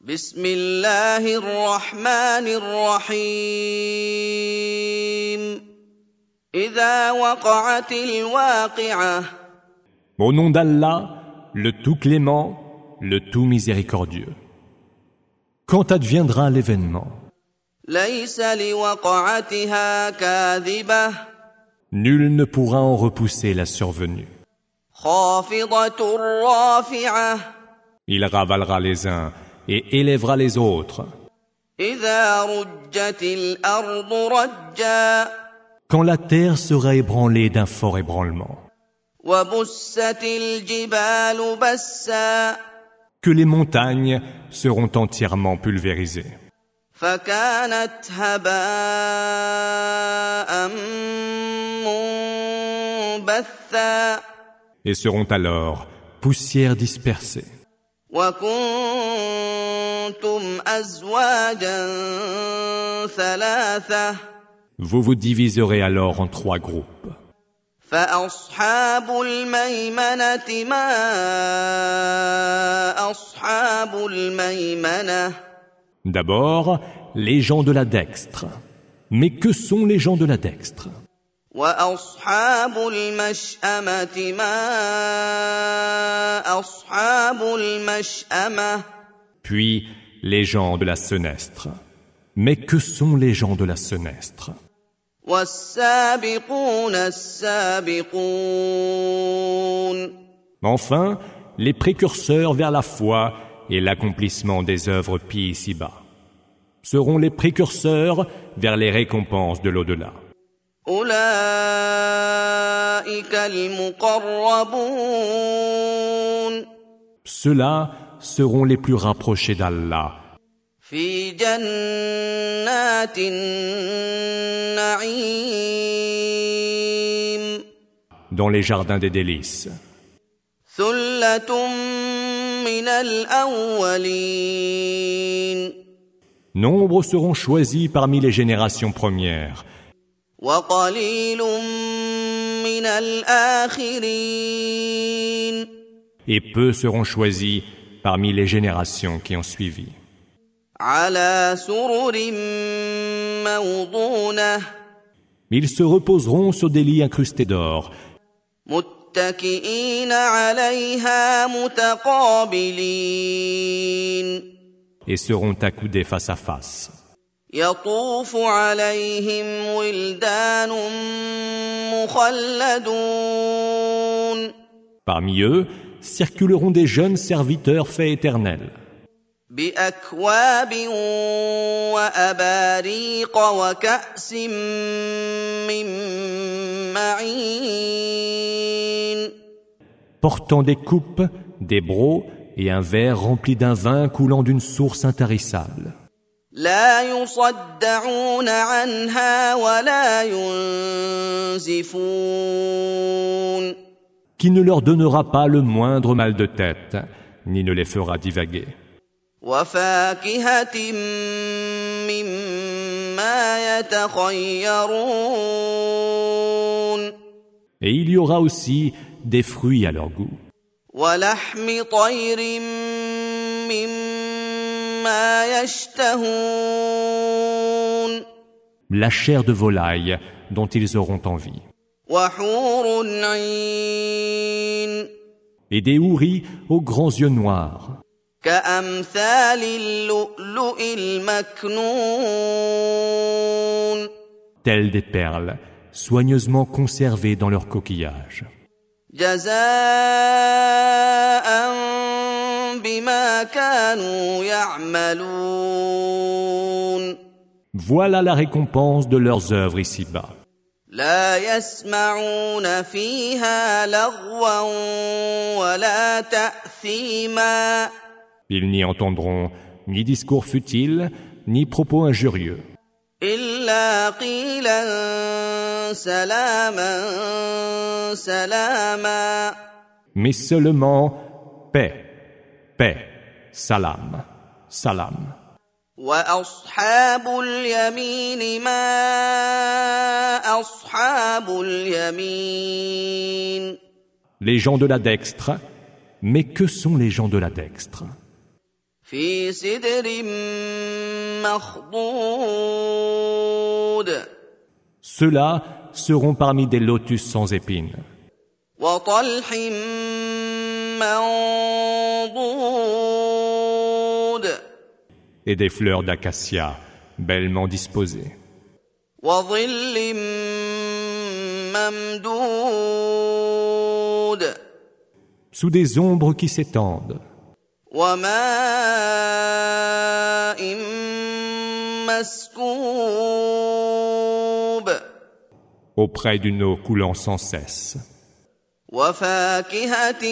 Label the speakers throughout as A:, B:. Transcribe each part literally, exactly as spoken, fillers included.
A: بسم الله الرحمن الرحيم إذا وقعت الواقعة.
B: Au nom d'Allah, le tout clément, le tout miséricordieux. Quand adviendra l'événement?
A: ليس لوقعتها كاذبة.
B: Nul ne pourra en repousser la survenue.
A: خافضة رافعة.
B: Il ravalera les uns et élèvera les autres.
A: إذا رجت الأرض رجا.
B: Quand la terre sera ébranlée d'un fort ébranlement.
A: وبست الجبال بسا.
B: Que les montagnes seront entièrement pulvérisées.
A: فكانت هباء منبثا.
B: Et seront alors poussière dispersée.
A: وكنتم أزواجا ثلاثة.
B: Vous vous diviserez alors en trois groupes.
A: فأصحاب الميمنة ما أصحاب الميمنة.
B: D'abord, les gens de la dextre. Mais que sont les gens de la dextre?
A: وأصحاب المشأمة ما أصحاب المشأمة.
B: Puis, les gens de la senestre. Mais que sont les gens de la senestre?
A: والسابقون السابقون.
B: Enfin, les précurseurs vers la foi et l'accomplissement des œuvres pies ici-bas seront les précurseurs vers les récompenses de l'au-delà.
A: أولئك المقربون.
B: Ceux-là seront les plus rapprochés d'Allah.
A: في جنات النعيم.
B: Dans les jardins des délices.
A: ثلة من الأولين.
B: Nombre seront choisis parmi les générations premières.
A: وقليل من الآخرين.
B: Et peu seront choisis parmi les générations qui ont suivi.
A: على سرر موضونة.
B: Ils se reposeront sur des lits incrustés d'or.
A: متكئين عليها متقابلين.
B: Et seront accoudés face à face.
A: يطوف عليهم ولدان مخلدون.
B: Parmi eux, circuleront des jeunes serviteurs faits éternels.
A: بأكواب وأباريق وكأس من معين.
B: Portant des coupes, des brocs et un verre rempli d'un vin coulant d'une source intarissable.
A: لا يصدعون عنها ولا ينزفون.
B: Qui ne leur donnera pas le moindre mal de tête, ni ne les fera divaguer.
A: وفاكهة مما يتخيرون.
B: Et il y aura aussi des fruits à leur goût.
A: ولحم طير مما يشتهون.
B: La chair de volaille dont ils auront envie.
A: وحور عين.
B: Et des houris aux grands yeux noirs.
A: كأمثال اللؤلؤ المكنون.
B: Telles des perles, soigneusement conservées dans leur coquillage.
A: جزاء بما كانوا يعملون.
B: Voilà la récompense de leurs œuvres ici-bas.
A: لا يسمعون فيها لغوا ولا تأثيما.
B: Ils n'y entendront ni discours futiles, ni propos injurieux.
A: إلا قيلا سلاما سلاما.
B: Mais seulement paix, paix, salam, salam.
A: وأصحاب اليمين ما أصحاب اليمين.
B: Les gens de la dextre, mais que sont les gens de la dextre?
A: في سدر مخضود
B: Ceux-là seront parmi des lotus sans épines
A: وطلح منضود
B: et des fleurs d'acacia bellement disposées
A: وظل ممدود
B: sous des ombres qui s'étendent
A: وماء مسكوب
B: auprès d'une eau coulant sans cesse
A: وفاكهة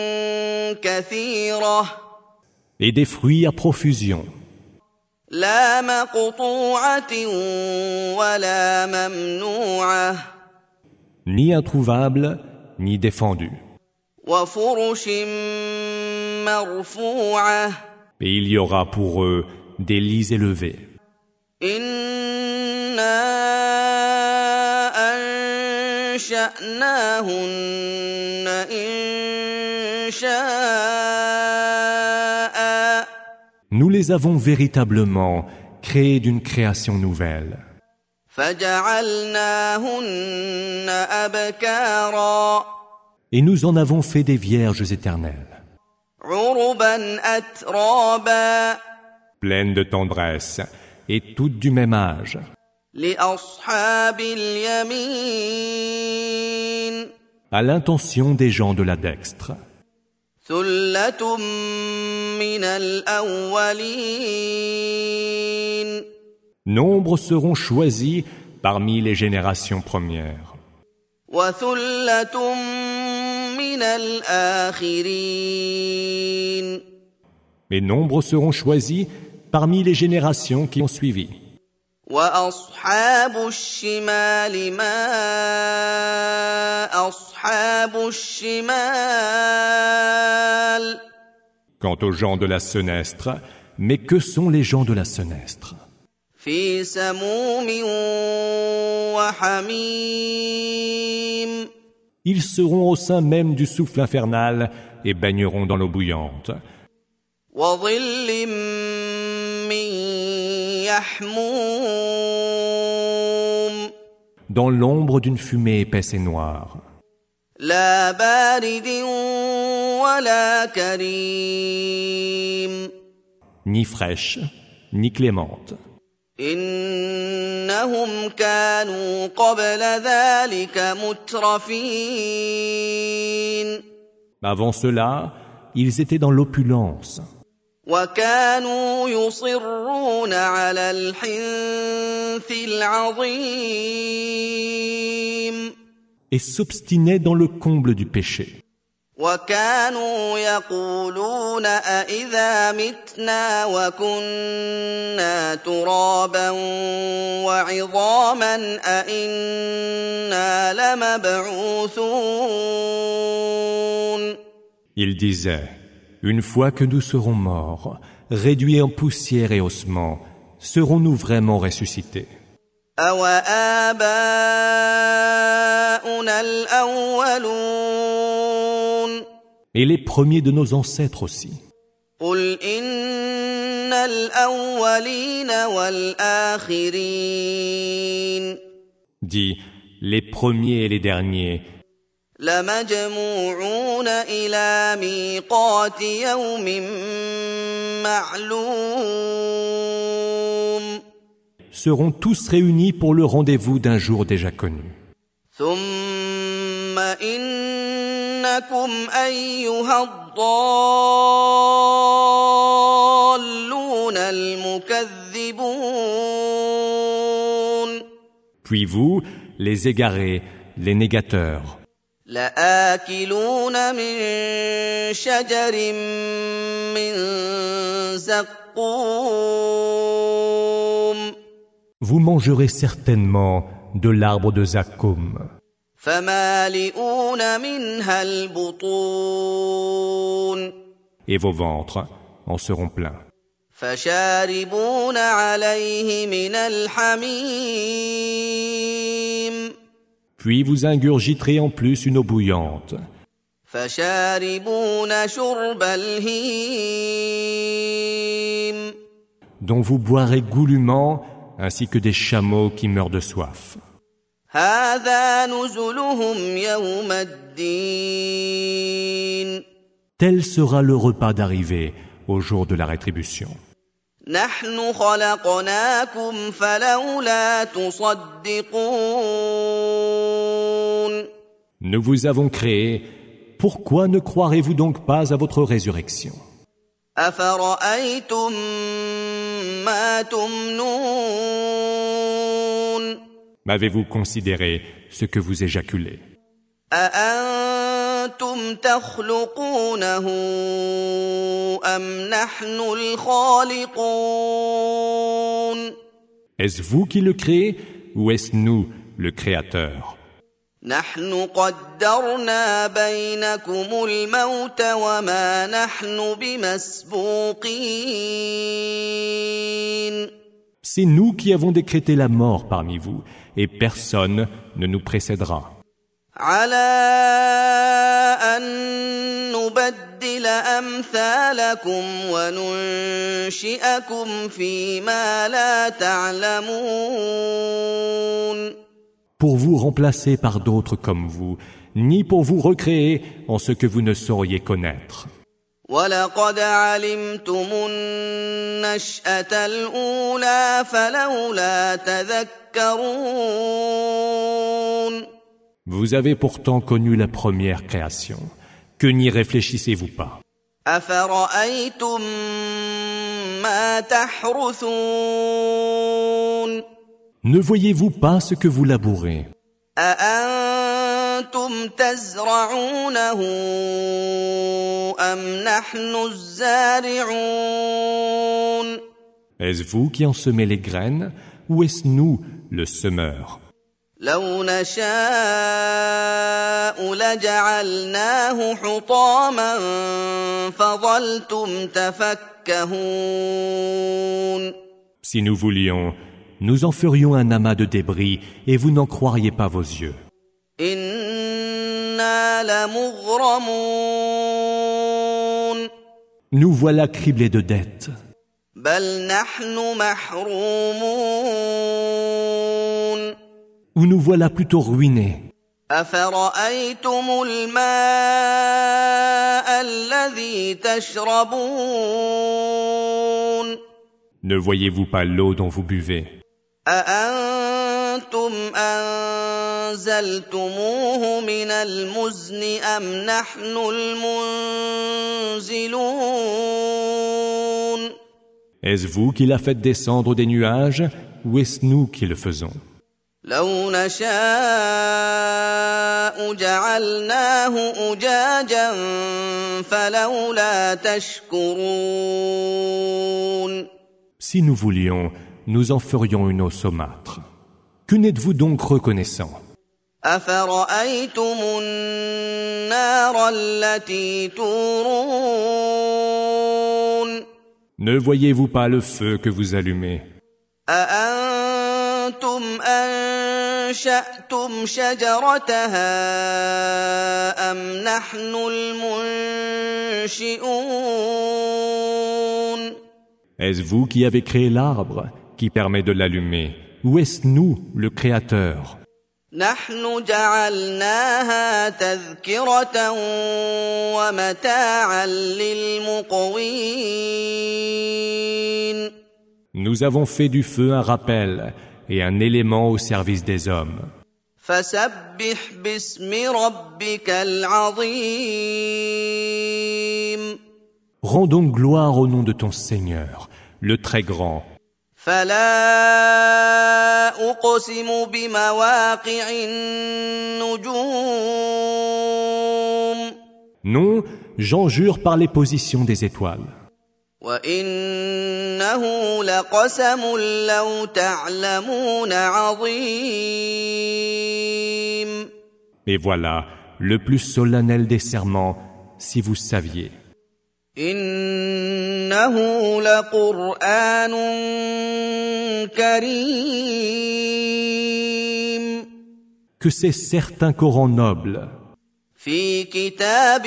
A: كثيرة
B: et des fruits à profusion
A: لا مقطوعة ولا ممنوعة
B: ni introuvables ni défendus
A: وفرش مرفوعة
B: et il y aura pour eux des lits élevés
A: إنا أنشأناهن إنشاء
B: Nous les avons véritablement créés d'une création nouvelle
A: فجعلناهن أبكارا
B: et nous en avons fait des vierges éternelles
A: عربا أترابا
B: pleines de tendresse et toutes du même âge
A: لأصحاب اليمين
B: à l'intention des gens de la dextre
A: ثلة من الأولين
B: Nombre seront choisis parmi les générations premières
A: وثلة من الآخرين
B: et nombre seront choisis parmi les générations qui ont suivi
A: وأصحاب الشمال ما أصحاب الشمال
B: Quant aux gens de la senestre, mais que sont les gens de la senestre?
A: في سموم وحميم
B: Ils seront au sein même du souffle infernal et baigneront dans l'eau bouillante.
A: وظل من يحموم
B: Dans l'ombre d'une fumée épaisse et noire,
A: لا بارد ولا كريم
B: ni fraîche, ni clémente.
A: إنهم كانوا قبل ذلك مترفين
B: Avant cela, ils étaient dans l'opulence.
A: وكانوا يصرون على الحنث العظيم
B: Et s'obstinaient dans le comble du péché.
A: وكانوا يقولون أإذا متنا وكنا ترابا وعظاما أإنا لمبعوثون
B: Ils disaient, une fois que nous serons morts, réduits en poussière et ossements, serons-nous vraiment ressuscités?
A: أَوَآبَاؤُنَا الْأَوَّلُونَ
B: Et les premiers de nos ancêtres aussi.
A: قُلْ إِنَّ الْأَوَّلِينَ وَالْآخِرِينَ
B: Dis, les premiers et les derniers
A: لَمَجْمُوعُونَ إِلَى مِيقَاتِ يَوْمٍ مَّعْلُومٍ
B: seront tous réunis pour le rendez-vous d'un jour déjà connu.
A: ثُمَّ إِنَّكُمْ أَيُّهَا الضَّالُّونَ الْمُكَذِّبُونَ
B: Puis vous, les égarés, les négateurs,
A: لَآكِلُونَ مِن شَجَرٍ مِّن زَقُّومٍ
B: vous mangerez certainement de l'arbre de Zaqqum,
A: فَمَالِئُونَ مِنْهَا الْبُطُونَ
B: et vos ventres en seront pleins.
A: فَشَارِبُونَ عَلَيْهِ مِنَ الْحَمِيمِ
B: Puis vous ingurgiterez en plus une eau bouillante.
A: فشاربون شرب الهيم
B: dont vous boirez goulûment, ainsi que des chameaux qui meurent de soif.
A: هذا نزلهم يوم الدين
B: Tel sera le repas d'arrivée au jour de la rétribution.
A: نحن خلقناكم فلولا تصدقون
B: Nous vous avons créé, pourquoi ne croirez-vous donc pas à votre résurrection?
A: أفرأيتم ما تمنون
B: M'avez-vous considéré ce que vous éjaculez?
A: أأنتم تخلقونه أم نحن الخالقون
B: Est-ce vous qui le créez ou est-ce nous, le Créateur?
A: نحن قدرنا بينكم الموت وما نحن بمسبوقين
B: C'est nous qui avons décrété la mort parmi vous, et personne ne nous précédera.
A: على أن نبدل أمثالكم وننشئكم فيما لا تعلمون
B: Pour vous remplacer par d'autres comme vous, ni pour vous recréer en ce que vous ne sauriez connaître.
A: وَلَقَدْ عَلِمْتُمُ النَّشْأَةَ الْأُولَى فَلَوْلَا تَذَكَّرُونَ
B: Vous avez pourtant connu la première création. Que n'y réfléchissez-vous pas?
A: أَفَرَأَيْتُم مَّا تَحْرُثُونَ
B: Ne voyez-vous pas ce que vous labourez?
A: أَأَنتُمْ تَزْرَعُونَهُ أَمْ نَحْنُ الزَّارِعُونَ
B: Est-ce vous qui en semez les graines ou est-ce nous, le semeur?
A: لو نشاء لجعلناه حطاما فظلتم تفكهون
B: Si nous voulions, nous en ferions un amas de débris et vous n'en croiriez pas vos yeux.
A: إنا لمغرمون
B: Nous voilà criblés de dettes.
A: بل نحن محرومون
B: Ou nous voilà plutôt ruinés.
A: أفرأيتم الماء الذي تشربون
B: Ne voyez-vous pas l'eau dont vous buvez?
A: أأنتم أنزلتموه من المزن أم نحن المنزلون
B: Est-ce vous qui la faites descendre des nuages ou est-ce nous qui le faisons?
A: لو نشاء جعلناه أجاجا فلولا تشكرون
B: Si nous voulions, nous en ferions une eau saumâtre. Que n'êtes-vous donc reconnaissant?
A: أفرأيتم النار التي تورون
B: Ne voyez-vous pas le feu que vous allumez?
A: أأنتم أنشأتم شجرتها أم نحن المنشئون
B: Est-ce vous qui avez créé l'arbre qui permet de l'allumer ou est-ce nous, le Créateur?
A: نحن جعلناها تذكرة ومتاعا للمقوين
B: Nous avons fait du feu un rappel et un élément au service des hommes.
A: فسبح باسم ربك العظيم
B: Rends donc gloire au nom de ton Seigneur, le très grand.
A: فلا أقسم بمواقع النجوم
B: Non, j'en jure par les positions des étoiles.
A: وإنه لقسم لو تعلمون عظيم
B: Et voilà, le plus solennel des serments, si vous saviez.
A: إنه لقرآن كريم
B: Que c'est certes un Coran noble.
A: في كتاب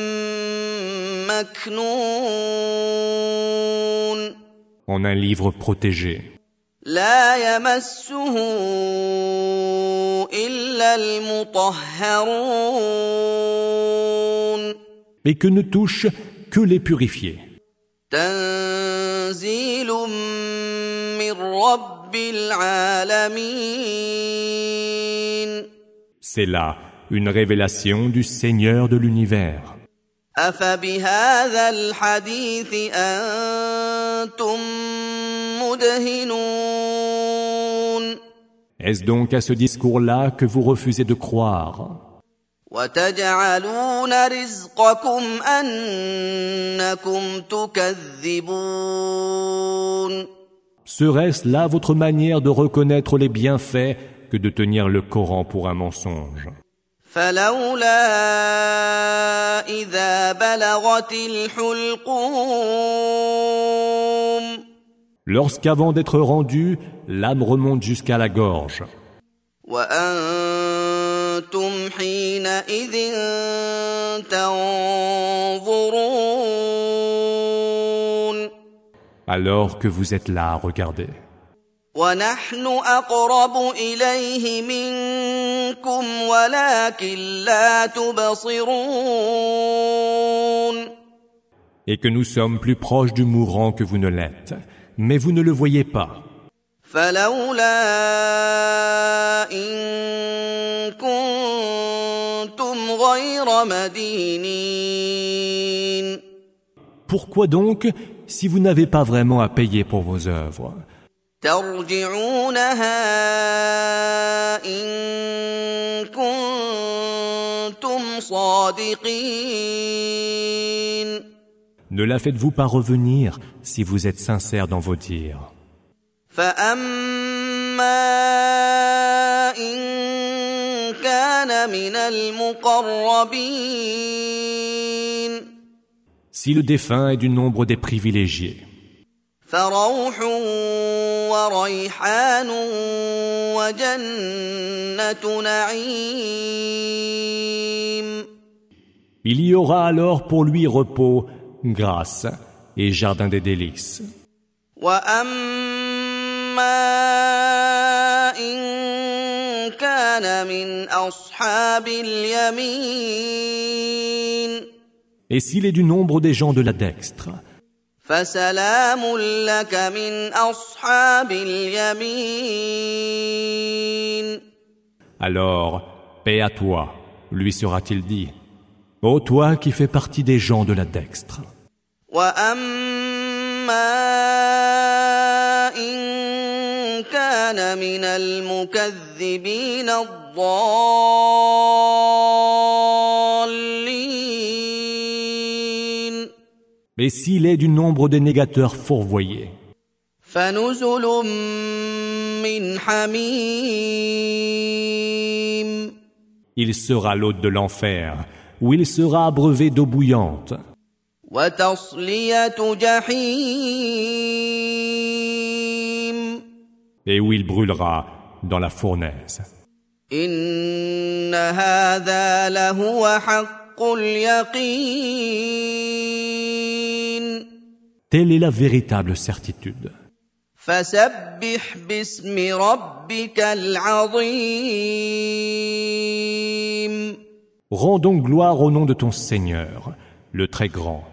A: مكنون
B: En un livre protégé,
A: لا يمسه إلا المطهرون
B: et que ne touchent que les purifiés.
A: تنزيل من رب العالمين
B: C'est là une révélation du Seigneur de l'univers.
A: أفبهذا الحديث أنتم مدهنون
B: Est-ce donc à ce discours-là que vous refusez de croire?
A: وتجعلون رزقكم أنكم تكذبون
B: Serait-ce là votre manière de reconnaître les bienfaits que de tenir le Coran pour un mensonge?
A: فلولا إذا بلغت الحلقوم
B: Lorsqu'avant d'être rendu, l'âme remonte jusqu'à la gorge,
A: وأنتم حينئذ تنظرون
B: alors que vous êtes là à regarder.
A: ونحن أقرب إليه منكم ولكن لا تبصرون
B: Et que nous sommes plus proches du mourant que vous ne l'êtes, mais vous ne le voyez pas.
A: فلولا إن كنتم غير مدينين
B: Pourquoi donc, si vous n'avez pas vraiment à payer pour vos œuvres,
A: ترجعونها إن كنتم صادقين
B: ne la faites-vous pas revenir si vous êtes sincère dans vos dires?
A: فأما إن كان من المقربين
B: Si le défunt est du nombre des privilégiés,
A: فروح وريحان وجنة نعيم
B: il y aura alors pour lui repos, grâce et jardin des délices.
A: وأما إن كان من أصحاب اليمين
B: Et s'il est du nombre des gens de la dextre,
A: فسلام لك من أصحاب اليمين
B: alors, paix à toi, lui sera-t-il dit. Ô toi qui fais partie des gens de la dextre.
A: وأما إن كان من المكذبين الضالين
B: Mais s'il est du nombre des négateurs fourvoyés,
A: فنزل من حميم
B: il sera l'hôte de l'enfer, où il sera abreuvé d'eau bouillante,
A: وتصلية جحيم
B: et où il brûlera dans la fournaise.
A: إن هذا لهو حق اليقين
B: Telle est la véritable certitude.
A: فسبح باسم ربك العظيم
B: Rends donc gloire au nom de ton Seigneur, le très grand.